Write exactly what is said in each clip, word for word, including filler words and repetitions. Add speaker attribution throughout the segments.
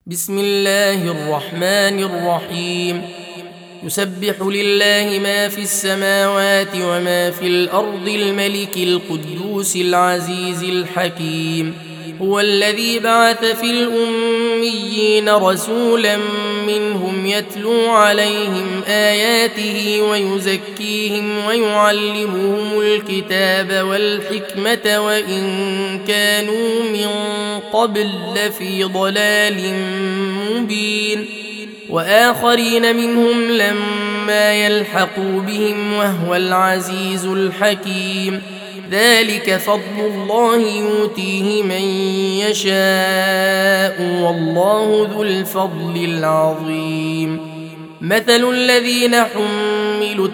Speaker 1: بسم الله الرحمن الرحيم. يسبح لله ما في السماوات وما في الأرض الملك القدوس العزيز الحكيم. هو الذي بعث في الأميين رسولا منهم يتلو عليهم آياته ويزكيهم ويعلمهم الكتاب والحكمة وإن كانوا من قبل لفي ضلال مبين، وآخرين منهم لما يلحقوا بهم وهو العزيز الحكيم. ذلك فضل الله يؤتيه من يشاء والله ذو الفضل العظيم. مثل الذين حملوا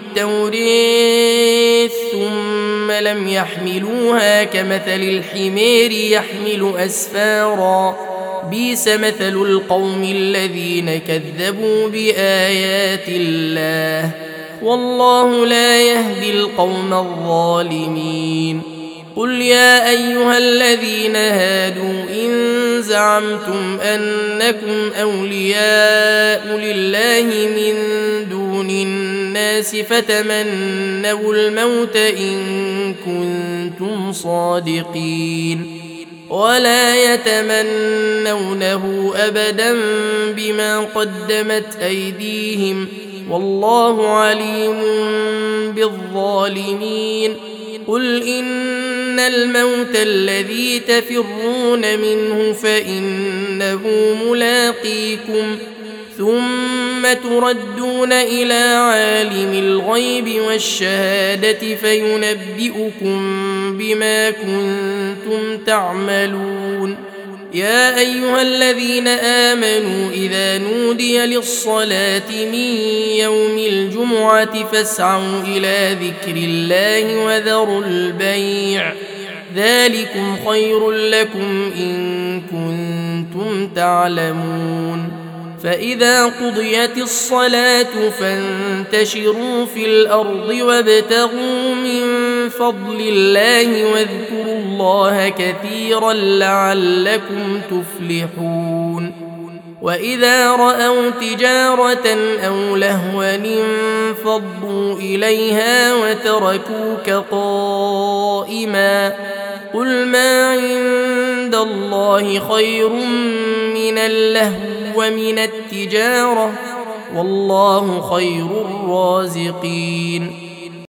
Speaker 1: التوراة ثم لم يحملوها كمثل الحمير يحمل أسفارا، بئس مثل القوم الذين كذبوا بآيات الله والله لا يهدي القوم الظالمين. قل يا أيها الذين هادوا إن زعمتم أنكم أولياء لله من دون الناس فتمنوا الموت إن كنتم صادقين ولا يتمنونه أبدا بما قدمت أيديهم والله عليم بالظالمين. قل إن الموت الذي تفرون منه فإنه ملاقيكم ثم تردون إلى عالم الغيب والشهادة فينبئكم بما كنتم تعملون. يا أيها الذين آمنوا إذا نودي للصلاة من يوم الجمعة فاسعوا إلى ذكر الله وذروا البيع، ذلكم خير لكم إن كنتم تعلمون. فإذا قضيت الصلاة فانتشروا في الأرض وابتغوا من فضل الله واذكروا الله كثيرا لعلكم تفلحون. وإذا رأوا تجارة أو لهوا انفضوا إليها وتركوك قائما، قل ما عند الله خير من اللهو ومن التجارة والله خير الرازقين.